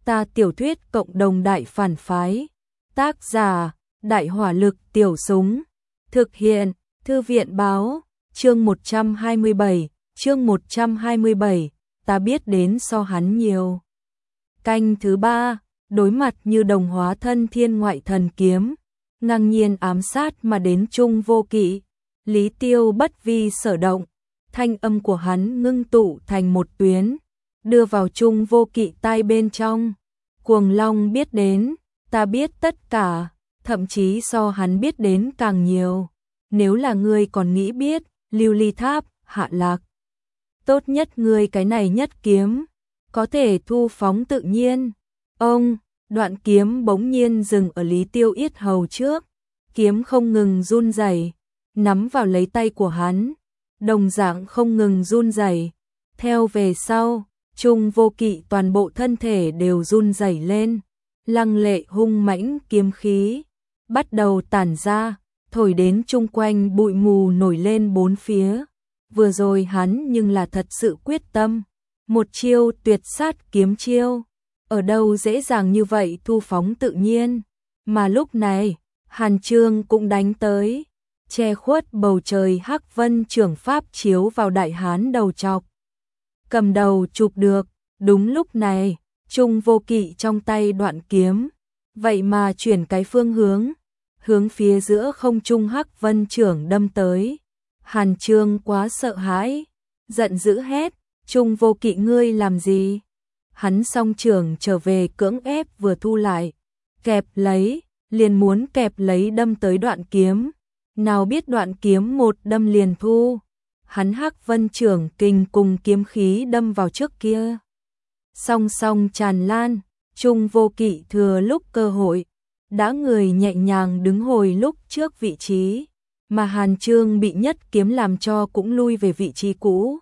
Ta tiểu thuyết cộng đồng đại phản phái. Tác giả: Đại hỏa lực tiểu súng. Thực hiện: Thư viện báo. Chương 127, ta biết đến so hắn nhiều. Canh thứ 3, đối mặt như đồng hóa thân thiên ngoại thần kiếm, ngang nhiên ám sát mà đến Trung Vô Kỵ. Lý Tiêu bất vi sở động, thanh âm của hắn ngưng tụ thành một tuyến, đưa vào Trung Vô Kỵ tai bên trong. Cuồng Long biết đến, ta biết tất cả, thậm chí so hắn biết đến càng nhiều. Nếu là ngươi còn nghĩ biết, Lưu Ly Tháp, Hạ Lạc, tốt nhất ngươi cái này nhất kiếm, có thể thu phóng tự nhiên. Ông, đoạn kiếm bỗng nhiên dừng ở Lý Tiêu yết hầu trước, kiếm không ngừng run rẩy, nắm vào lấy tay của hắn, đồng dạng không ngừng run rẩy. Theo về sau, Trung Vô Kỵ toàn bộ thân thể đều run rẩy lên, lăng lệ hung mãnh kiếm khí bắt đầu tản ra, thổi đến chung quanh bụi mù nổi lên bốn phía. Vừa rồi hắn nhưng là thật sự quyết tâm, một chiêu tuyệt sát kiếm chiêu, ở đâu dễ dàng như vậy thu phóng tự nhiên. Mà lúc này, Hàn Chương cũng đánh tới, che khuất bầu trời hắc vân trưởng pháp chiếu vào đại hán đầu chọc. Cầm đầu chụp được, đúng lúc này, Trung Vô Kỵ trong tay đoạn kiếm, vậy mà chuyển cái phương hướng phía giữa không trung hắc vân trưởng đâm tới. Hàn Chương quá sợ hãi, giận dữ hét, Trung Vô Kỵ ngươi làm gì? Hắn song trưởng trở về cưỡng ép vừa thu lại, kẹp lấy, liền muốn kẹp lấy đâm tới đoạn kiếm. Nào biết đoạn kiếm một đâm liền thu, hắn hắc vân trưởng kình cùng kiếm khí đâm vào trước kia, song song tràn lan. Trung Vô Kỵ thừa lúc cơ hội, đã người nhẹ nhàng đứng hồi lúc trước vị trí, mà Hàn Chương bị nhất kiếm làm cho cũng lui về vị trí cũ.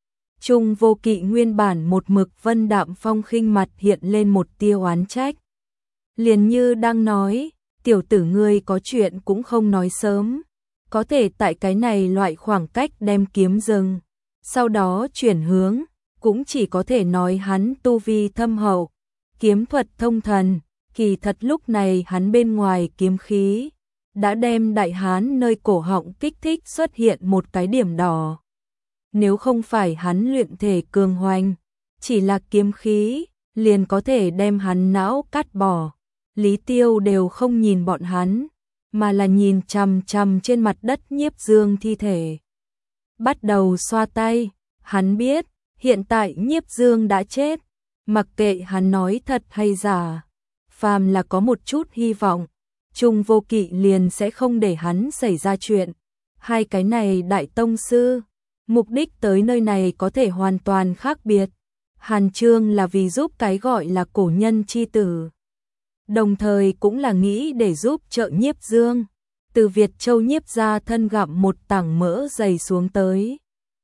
Trung Vô Kỵ nguyên bản một mực vân đạm phong khinh mặt hiện lên một tia oán trách. Liền như đang nói, tiểu tử ngươi có chuyện cũng không nói sớm, có thể tại cái này loại khoảng cách đem kiếm dừng, sau đó chuyển hướng, cũng chỉ có thể nói hắn tu vi thâm hậu, kiếm thuật thông thần. Kỳ thật lúc này hắn bên ngoài kiếm khí đã đem đại hán nơi cổ họng kích thích xuất hiện một cái điểm đỏ. Nếu không phải hắn luyện thể cường hoành, chỉ là kiếm khí liền có thể đem hắn não cắt bỏ. Lý Tiêu đều không nhìn bọn hắn, mà là nhìn chằm chằm trên mặt đất Nhiếp Dương thi thể. Bắt đầu xoa tay, hắn biết, hiện tại Nhiếp Dương đã chết, mặc kệ hắn nói thật hay giả, phàm là có một chút hy vọng, Trung Vô Kỵ liền sẽ không để hắn xảy ra chuyện. Hai cái này đại tông sư, mục đích tới nơi này có thể hoàn toàn khác biệt. Hàn Chương là vì giúp cái gọi là cổ nhân chi tử, đồng thời cũng là nghĩ để giúp trợ Nhiếp Dương, từ Việt Châu Nhiếp gia thân gặm một tảng mỡ dày xuống tới.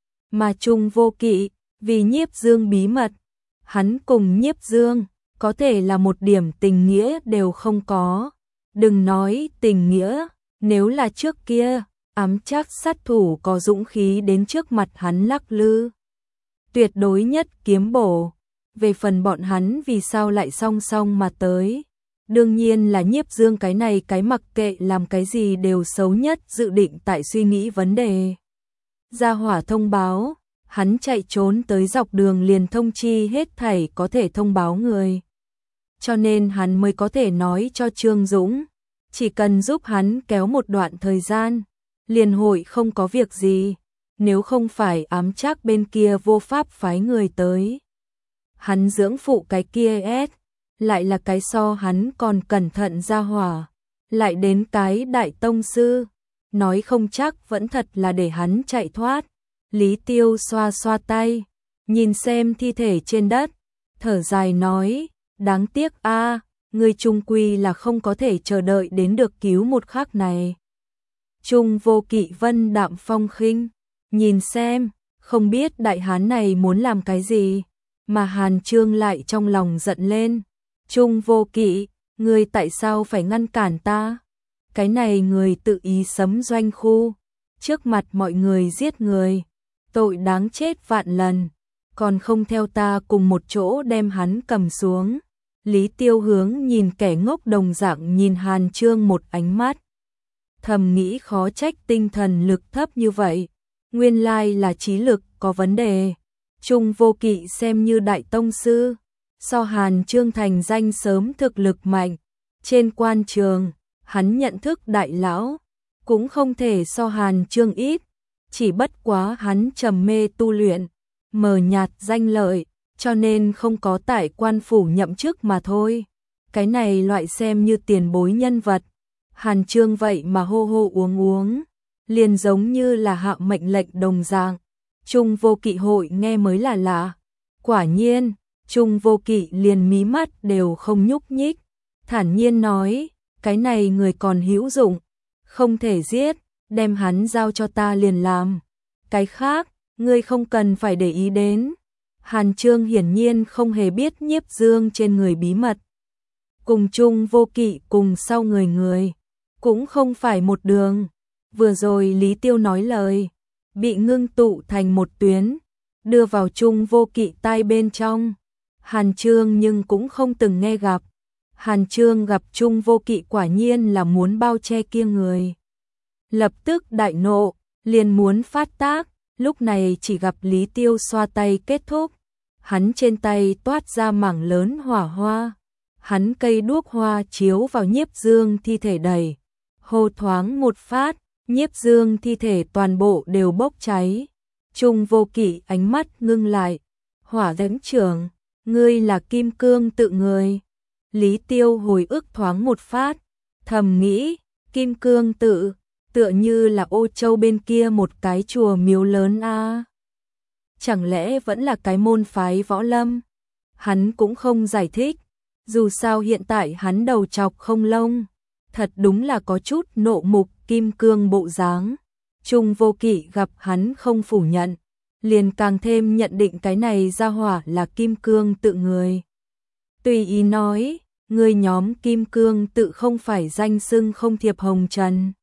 Mà Trung Vô Kỵ, vì Nhiếp Dương bí mật, hắn cùng Nhiếp Dương có thể là một điểm tình nghĩa đều không có. Đừng nói tình nghĩa, nếu là trước kia, ám chắc sát thủ có dũng khí đến trước mặt hắn lắc lư, tuyệt đối nhất kiếm bổ. Về phần bọn hắn vì sao lại song song mà tới, đương nhiên là Nhiếp Dương cái này cái mặc kệ làm cái gì đều xấu nhất dự định tại suy nghĩ vấn đề. Gia hỏa thông báo, hắn chạy trốn tới dọc đường liền thông chi hết thảy có thể thông báo người. Cho nên hắn mới có thể nói cho Trương Dũng, chỉ cần giúp hắn kéo một đoạn thời gian, liền hội không có việc gì, nếu không phải ám chắc bên kia vô pháp phái người tới. Hắn dưỡng phụ cái kia lại là cái so hắn còn cẩn thận ra hỏa, lại đến cái đại tông sư, nói không chắc vẫn thật là để hắn chạy thoát. Lý Tiêu xoa xoa tay, nhìn xem thi thể trên đất, thở dài nói, đáng tiếc a, người trung quy là không có thể chờ đợi đến được cứu một khắc này. Trung Vô Kỵ vân đạm phong khinh, nhìn xem, không biết đại hán này muốn làm cái gì, mà Hàn Chương lại trong lòng giận lên. Trung Vô Kỵ, ngươi tại sao phải ngăn cản ta? Cái này người tự ý sấm doanh khu, trước mặt mọi người giết người, tội đáng chết vạn lần, còn không theo ta cùng một chỗ đem hắn cầm xuống. Lý Tiêu hướng nhìn kẻ ngốc đồng dạng nhìn Hàn Chương một ánh mắt. Thầm nghĩ khó trách tinh thần lực thấp như vậy, nguyên lai là trí lực có vấn đề. Trung Vô Kỵ xem như đại tông sư, so Hàn Chương thành danh sớm thực lực mạnh. Trên quan trường, hắn nhận thức đại lão, cũng không thể so Hàn Chương ít, chỉ bất quá hắn trầm mê tu luyện, mờ nhạt danh lợi, cho nên không có tại quan phủ nhậm chức mà thôi. Cái này loại xem như tiền bối nhân vật. Hàn Chương vậy mà hô hô uống, liền giống như là hạ mệnh lệnh đồng dạng. Trung Vô Kỵ hội nghe mới là lạ. Quả nhiên, Trung Vô Kỵ liền mí mắt đều không nhúc nhích, thản nhiên nói, cái này người còn hữu dụng, không thể giết, đem hắn giao cho ta liền làm. Cái khác, ngươi không cần phải để ý đến. Hàn Chương hiển nhiên không hề biết Nhiếp Dương trên người bí mật. Cùng Trung Vô Kỵ cùng sau người, cũng không phải một đường. Vừa rồi Lý Tiêu nói lời, bị ngưng tụ thành một tuyến, đưa vào Trung Vô Kỵ tai bên trong. Hàn Chương nhưng cũng không từng nghe gặp. Hàn Chương gặp Trung Vô Kỵ quả nhiên là muốn bao che kia người. Lập tức đại nộ, liền muốn phát tác, lúc này chỉ gặp Lý Tiêu xoa tay kết thúc. Hắn trên tay toát ra mảng lớn hỏa hoa. Hắn cây đuốc hoa chiếu vào Nhiếp Dương thi thể đầy. Hô thoáng một phát, Nhiếp Dương thi thể toàn bộ đều bốc cháy. Trung Vô Kỵ ánh mắt ngưng lại. Hỏa Diễm Trưởng, ngươi là kim cương tự người. Lý Tiêu hồi ức thoáng một phát, thầm nghĩ, kim cương tự, tựa như là Ô Châu bên kia một cái chùa miếu lớn a. Chẳng lẽ vẫn là cái môn phái võ lâm? Hắn cũng không giải thích, dù sao hiện tại hắn đầu trọc không lông, thật đúng là có chút nộ mục kim cương bộ dáng. Trung Vô Kỵ gặp hắn không phủ nhận, liền càng thêm nhận định cái này ra hỏa là kim cương tự người. Tùy ý nói, người nhóm kim cương tự không phải danh xưng không thiệp hồng trần.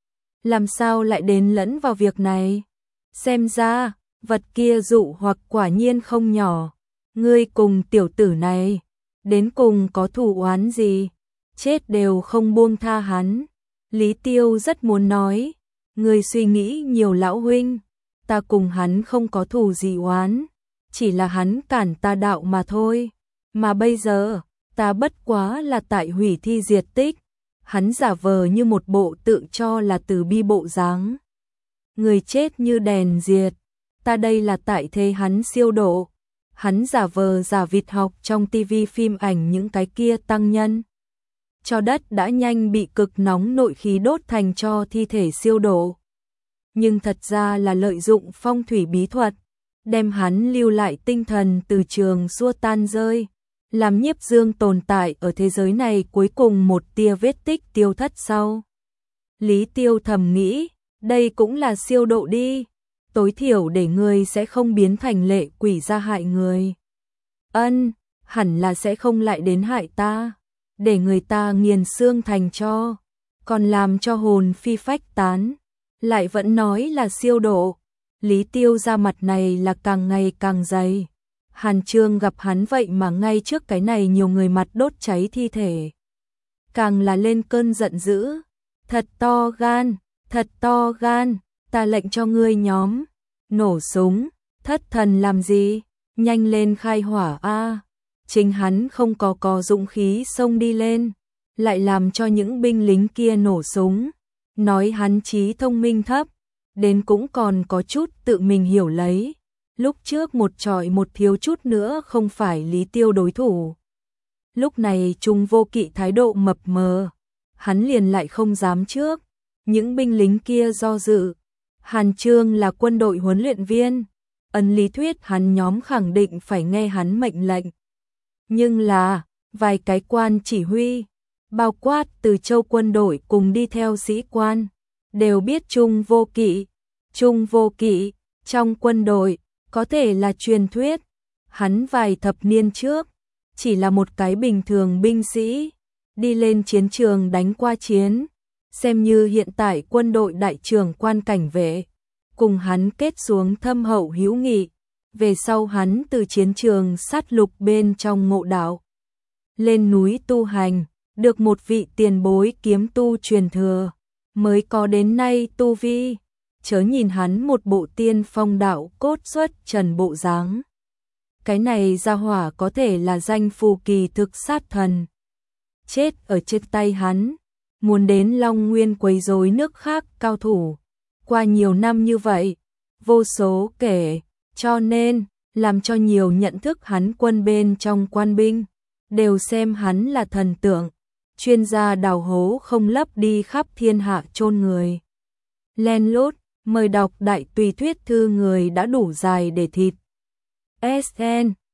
Làm sao lại đến lẫn vào việc này? Xem ra, vật kia dụ hoặc quả nhiên không nhỏ. Ngươi cùng tiểu tử này, đến cùng có thù oán gì? Chết đều không buông tha hắn. Lý Tiêu rất muốn nói, ngươi suy nghĩ nhiều lão huynh, ta cùng hắn không có thù gì oán, chỉ là hắn cản ta đạo mà thôi. Mà bây giờ, ta bất quá là tại hủy thi diệt tích. Hắn giả vờ như một bộ tự cho là từ bi bộ dáng. Người chết như đèn diệt, ta đây là tại thế hắn siêu độ. Hắn giả vờ giả vịt học trong tivi phim ảnh những cái kia tăng nhân. Cho đất đã nhanh bị cực nóng nội khí đốt thành cho thi thể siêu độ. Nhưng thật ra là lợi dụng phong thủy bí thuật, đem hắn lưu lại tinh thần từ trường xua tan rơi, làm Nhiếp Dương tồn tại ở thế giới này cuối cùng một tia vết tích tiêu thất sau. Lý Tiêu thầm nghĩ, đây cũng là siêu độ đi, tối thiểu để người sẽ không biến thành lệ quỷ ra hại người. Hẳn là sẽ không lại đến hại ta, để người ta nghiền xương thành tro, còn làm cho hồn phi phách tán, lại vẫn nói là siêu độ. Lý Tiêu ra mặt này là càng ngày càng dày. Hàn Chương gặp hắn vậy mà ngay trước cái này nhiều người mặt đốt cháy thi thể, càng là lên cơn giận dữ. Thật to gan, ta lệnh cho ngươi nhóm nổ súng, thất thần làm gì, nhanh lên khai hỏa a. Chính hắn không có dũng khí xông đi lên, lại làm cho những binh lính kia nổ súng, nói hắn trí thông minh thấp, đến cũng còn có chút tự mình hiểu lấy. Lúc trước một trọi một thiếu chút nữa không phải Lý Tiêu đối thủ. Lúc này Trung Vô Kỵ thái độ mập mờ, hắn liền lại không dám trước. Những binh lính kia do dự. Hàn Chương là quân đội huấn luyện viên, ấn lý thuyết hắn nhóm khẳng định phải nghe hắn mệnh lệnh. Nhưng là, vài cái quan chỉ huy, bao quát từ châu quân đội cùng đi theo sĩ quan, đều biết Trung Vô Kỵ. Trung Vô Kỵ, trong quân đội, có thể là truyền thuyết, hắn vài thập niên trước, chỉ là một cái bình thường binh sĩ, đi lên chiến trường đánh qua chiến, xem như hiện tại quân đội đại trưởng quan cảnh vệ, cùng hắn kết xuống thâm hậu hữu nghị, về sau hắn từ chiến trường sát lục bên trong ngộ đạo. lên núi tu hành, được một vị tiền bối kiếm tu truyền thừa, mới có đến nay tu vi. Chớ nhìn hắn một bộ tiên phong đạo cốt xuất trần bộ dáng. Cái này gia hỏa có thể là danh phù kỳ thực sát thần. Chết ở trên tay hắn, muốn đến Long Nguyên quấy rối nước khác cao thủ. Qua nhiều năm như vậy, vô số kể, cho nên, làm cho nhiều nhận thức hắn quân bên trong quan binh, đều xem hắn là thần tượng, chuyên gia đào hố không lấp đi khắp thiên hạ chôn người. Len lút, mời đọc đại tùy thuyết thư người đã đủ dài để thịt. SN